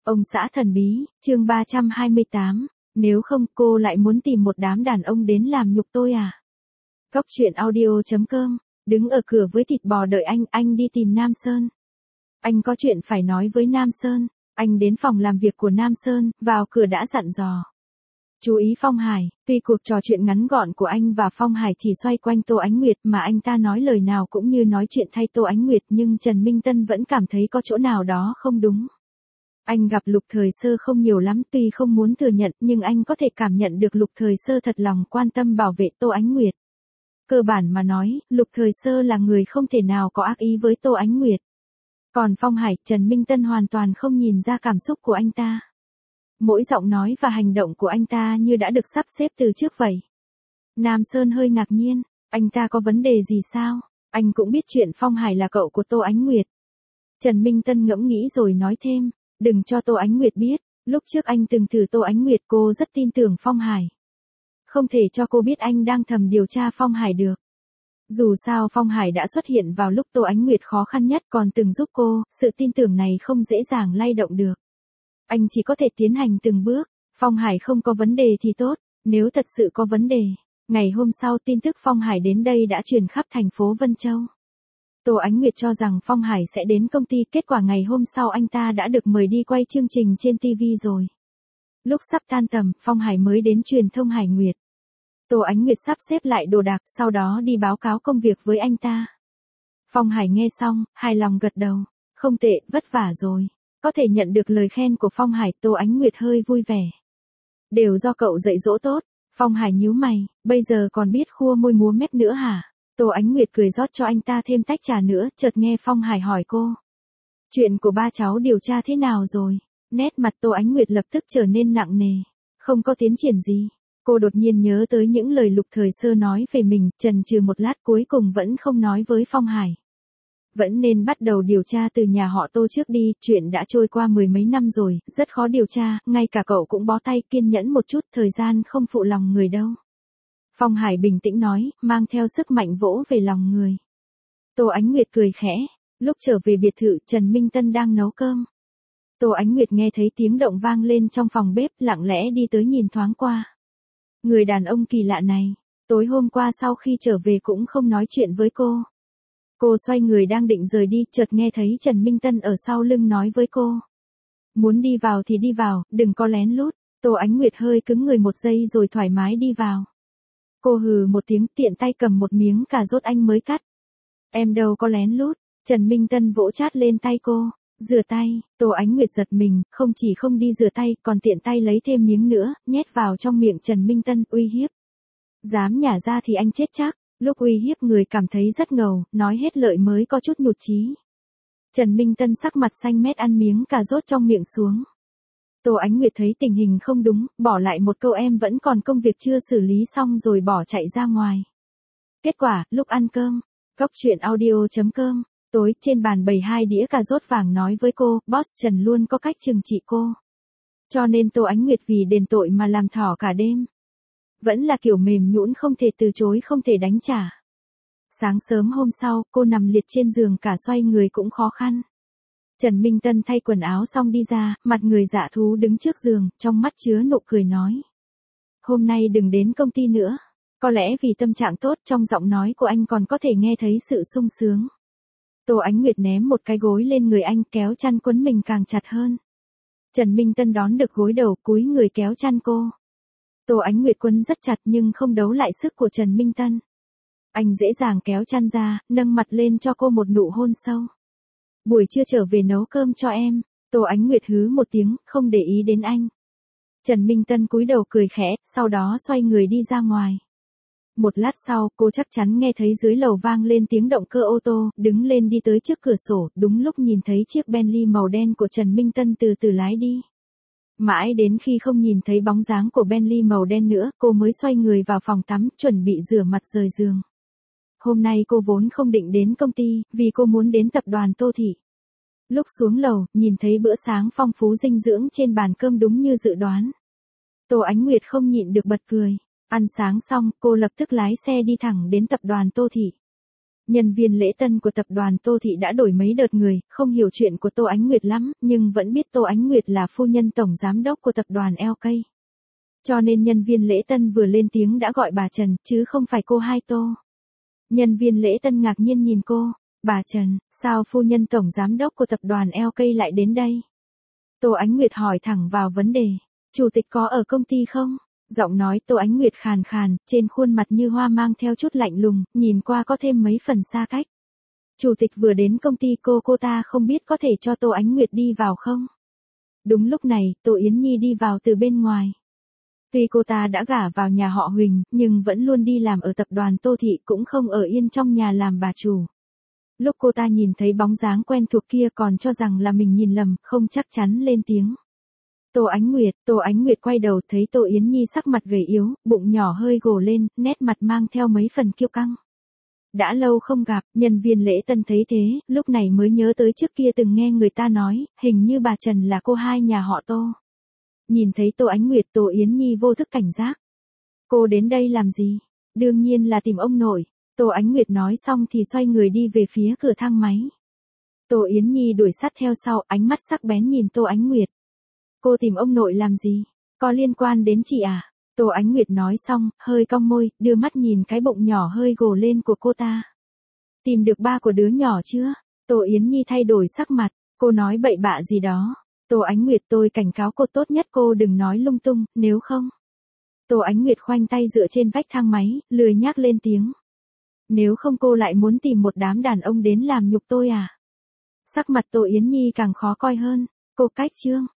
Ông xã thần bí, chương 328, nếu không cô lại muốn tìm một đám đàn ông đến làm nhục tôi à? Góc truyện audio.com, đứng ở cửa với thịt bò đợi anh đi tìm Nam Sơn. Anh có chuyện phải nói với Nam Sơn, anh đến phòng làm việc của Nam Sơn, vào cửa đã dặn dò. Chú ý Phong Hải, tuy cuộc trò chuyện ngắn gọn của anh và Phong Hải chỉ xoay quanh Tô Ánh Nguyệt mà anh ta nói lời nào cũng như nói chuyện thay Tô Ánh Nguyệt nhưng Trần Minh Tân vẫn cảm thấy có chỗ nào đó không đúng. Anh gặp Lục Thời Sơ không nhiều lắm tuy không muốn thừa nhận nhưng anh có thể cảm nhận được Lục Thời Sơ thật lòng quan tâm bảo vệ Tô Ánh Nguyệt. Cơ bản mà nói, Lục Thời Sơ là người không thể nào có ác ý với Tô Ánh Nguyệt. Còn Phong Hải, Trần Minh Tân hoàn toàn không nhìn ra cảm xúc của anh ta. Mỗi giọng nói và hành động của anh ta như đã được sắp xếp từ trước vậy. Nam Sơn hơi ngạc nhiên, anh ta có vấn đề gì sao? Anh cũng biết chuyện Phong Hải là cậu của Tô Ánh Nguyệt. Trần Minh Tân ngẫm nghĩ rồi nói thêm, đừng cho Tô Ánh Nguyệt biết, lúc trước anh từng thử Tô Ánh Nguyệt cô rất tin tưởng Phong Hải. Không thể cho cô biết anh đang thầm điều tra Phong Hải được. Dù sao Phong Hải đã xuất hiện vào lúc Tô Ánh Nguyệt khó khăn nhất còn từng giúp cô, sự tin tưởng này không dễ dàng lay động được. Anh chỉ có thể tiến hành từng bước, Phong Hải không có vấn đề thì tốt, nếu thật sự có vấn đề. Ngày hôm sau tin tức Phong Hải đến đây đã truyền khắp thành phố Vân Châu. Tô Ánh Nguyệt cho rằng Phong Hải sẽ đến công ty, kết quả ngày hôm sau anh ta đã được mời đi quay chương trình trên TV rồi. Lúc sắp tan tầm, Phong Hải mới đến truyền thông Hải Nguyệt. Tô Ánh Nguyệt sắp xếp lại đồ đạc, sau đó đi báo cáo công việc với anh ta. Phong Hải nghe xong, hài lòng gật đầu. Không tệ, vất vả rồi. Có thể nhận được lời khen của Phong Hải, Tô Ánh Nguyệt hơi vui vẻ. Đều do cậu dạy dỗ tốt. Phong Hải nhíu mày, bây giờ còn biết khua môi múa mép nữa hả? Tô Ánh Nguyệt cười rót cho anh ta thêm tách trà nữa, chợt nghe Phong Hải hỏi cô. Chuyện của ba cháu điều tra thế nào rồi? Nét mặt Tô Ánh Nguyệt lập tức trở nên nặng nề. Không có tiến triển gì. Cô đột nhiên nhớ tới những lời Lục Thời Sơ nói về mình, chần chừ một lát cuối cùng vẫn không nói với Phong Hải. Vẫn nên bắt đầu điều tra từ nhà họ Tô trước đi, chuyện đã trôi qua mười mấy năm rồi, rất khó điều tra, ngay cả cậu cũng bó tay, kiên nhẫn một chút, thời gian không phụ lòng người đâu. Phong Hải bình tĩnh nói, mang theo sức mạnh vỗ về lòng người. Tô Ánh Nguyệt cười khẽ, lúc trở về biệt thự, Trần Minh Tân đang nấu cơm. Tô Ánh Nguyệt nghe thấy tiếng động vang lên trong phòng bếp, lặng lẽ đi tới nhìn thoáng qua. Người đàn ông kỳ lạ này, tối hôm qua sau khi trở về cũng không nói chuyện với cô. Cô xoay người đang định rời đi, chợt nghe thấy Trần Minh Tân ở sau lưng nói với cô. Muốn đi vào thì đi vào, đừng có lén lút. Tô Ánh Nguyệt hơi cứng người một giây rồi thoải mái đi vào. Cô hừ một tiếng, tiện tay cầm một miếng cà rốt anh mới cắt. Em đâu có lén lút. Trần Minh Tân vỗ chát lên tay cô. Rửa tay. Tô Ánh Nguyệt giật mình, không chỉ không đi rửa tay, còn tiện tay lấy thêm miếng nữa, nhét vào trong miệng Trần Minh Tân, uy hiếp. Dám nhả ra thì anh chết chắc. Lúc uy hiếp người cảm thấy rất ngầu, nói hết lợi mới có chút nhụt chí. Trần Minh Tân sắc mặt xanh mét ăn miếng cà rốt trong miệng xuống. Tô Ánh Nguyệt thấy tình hình không đúng, bỏ lại một câu em vẫn còn công việc chưa xử lý xong rồi bỏ chạy ra ngoài. Kết quả, lúc ăn cơm, góc truyện audio.com, tối trên bàn bày 2 đĩa cà rốt vàng nói với cô, boss Trần luôn có cách trừng trị cô. Cho nên Tô Ánh Nguyệt vì đền tội mà làm thỏ cả đêm. Vẫn là kiểu mềm nhũn không thể từ chối không thể đánh trả. Sáng sớm hôm sau, cô nằm liệt trên giường cả xoay người cũng khó khăn. Trần Minh Tân thay quần áo xong đi ra, mặt người dạ thú đứng trước giường, trong mắt chứa nụ cười nói. Hôm nay đừng đến công ty nữa. Có lẽ vì tâm trạng tốt trong giọng nói của anh còn có thể nghe thấy sự sung sướng. Tô Ánh Nguyệt ném một cái gối lên người anh kéo chăn quấn mình càng chặt hơn. Trần Minh Tân đón được gối đầu cúi người kéo chăn cô. Tô Ánh Nguyệt quấn rất chặt nhưng không đấu lại sức của Trần Minh Tân. Anh dễ dàng kéo chăn ra, nâng mặt lên cho cô một nụ hôn sâu. Buổi trưa trở về nấu cơm cho em. Tô Ánh Nguyệt hứ một tiếng, không để ý đến anh. Trần Minh Tân cúi đầu cười khẽ, sau đó xoay người đi ra ngoài. Một lát sau, cô chắc chắn nghe thấy dưới lầu vang lên tiếng động cơ ô tô, đứng lên đi tới trước cửa sổ, đúng lúc nhìn thấy chiếc Bentley màu đen của Trần Minh Tân từ từ lái đi. Mãi đến khi không nhìn thấy bóng dáng của Bentley màu đen nữa, cô mới xoay người vào phòng tắm, chuẩn bị rửa mặt rời giường. Hôm nay cô vốn không định đến công ty, vì cô muốn đến tập đoàn Tô Thị. Lúc xuống lầu, nhìn thấy bữa sáng phong phú dinh dưỡng trên bàn cơm đúng như dự đoán. Tô Ánh Nguyệt không nhịn được bật cười. Ăn sáng xong, cô lập tức lái xe đi thẳng đến tập đoàn Tô Thị. Nhân viên lễ tân của tập đoàn Tô Thị đã đổi mấy đợt người, không hiểu chuyện của Tô Ánh Nguyệt lắm, nhưng vẫn biết Tô Ánh Nguyệt là phu nhân tổng giám đốc của tập đoàn LK. Cho nên nhân viên lễ tân vừa lên tiếng đã gọi bà Trần, chứ không phải cô Hai Tô. Nhân viên lễ tân ngạc nhiên nhìn cô, bà Trần, sao phu nhân tổng giám đốc của tập đoàn LK lại đến đây? Tô Ánh Nguyệt hỏi thẳng vào vấn đề, chủ tịch có ở công ty không? Giọng nói Tô Ánh Nguyệt khàn khàn, trên khuôn mặt như hoa mang theo chút lạnh lùng, nhìn qua có thêm mấy phần xa cách. Chủ tịch vừa đến công ty cô ta không biết có thể cho Tô Ánh Nguyệt đi vào không? Đúng lúc này, Tô Yến Nhi đi vào từ bên ngoài. Tuy cô ta đã gả vào nhà họ Huỳnh, nhưng vẫn luôn đi làm ở tập đoàn Tô Thị, cũng không ở yên trong nhà làm bà chủ. Lúc cô ta nhìn thấy bóng dáng quen thuộc kia còn cho rằng là mình nhìn lầm, không chắc chắn lên tiếng. Tô Ánh Nguyệt quay đầu thấy Tô Yến Nhi sắc mặt gầy yếu, bụng nhỏ hơi gồ lên, nét mặt mang theo mấy phần kiêu căng. Đã lâu không gặp, nhân viên lễ tân thấy thế, lúc này mới nhớ tới trước kia từng nghe người ta nói, hình như bà Trần là cô hai nhà họ Tô. Nhìn thấy Tô Ánh Nguyệt, Tô Yến Nhi vô thức cảnh giác. Cô đến đây làm gì? Đương nhiên là tìm ông nội. Tô Ánh Nguyệt nói xong thì xoay người đi về phía cửa thang máy. Tô Yến Nhi đuổi sát theo sau, ánh mắt sắc bén nhìn Tô Ánh Nguyệt. Cô tìm ông nội làm gì? Có liên quan đến chị à? Tô Ánh Nguyệt nói xong, hơi cong môi, đưa mắt nhìn cái bụng nhỏ hơi gồ lên của cô ta. Tìm được ba của đứa nhỏ chưa? Tô Yến Nhi thay đổi sắc mặt, cô nói bậy bạ gì đó. Tô Ánh Nguyệt, tôi cảnh cáo cô tốt nhất cô đừng nói lung tung, nếu không. Tô Ánh Nguyệt khoanh tay dựa trên vách thang máy, lười nhác lên tiếng. Nếu không cô lại muốn tìm một đám đàn ông đến làm nhục tôi à? Sắc mặt Tô Yến Nhi càng khó coi hơn, cô cách trương.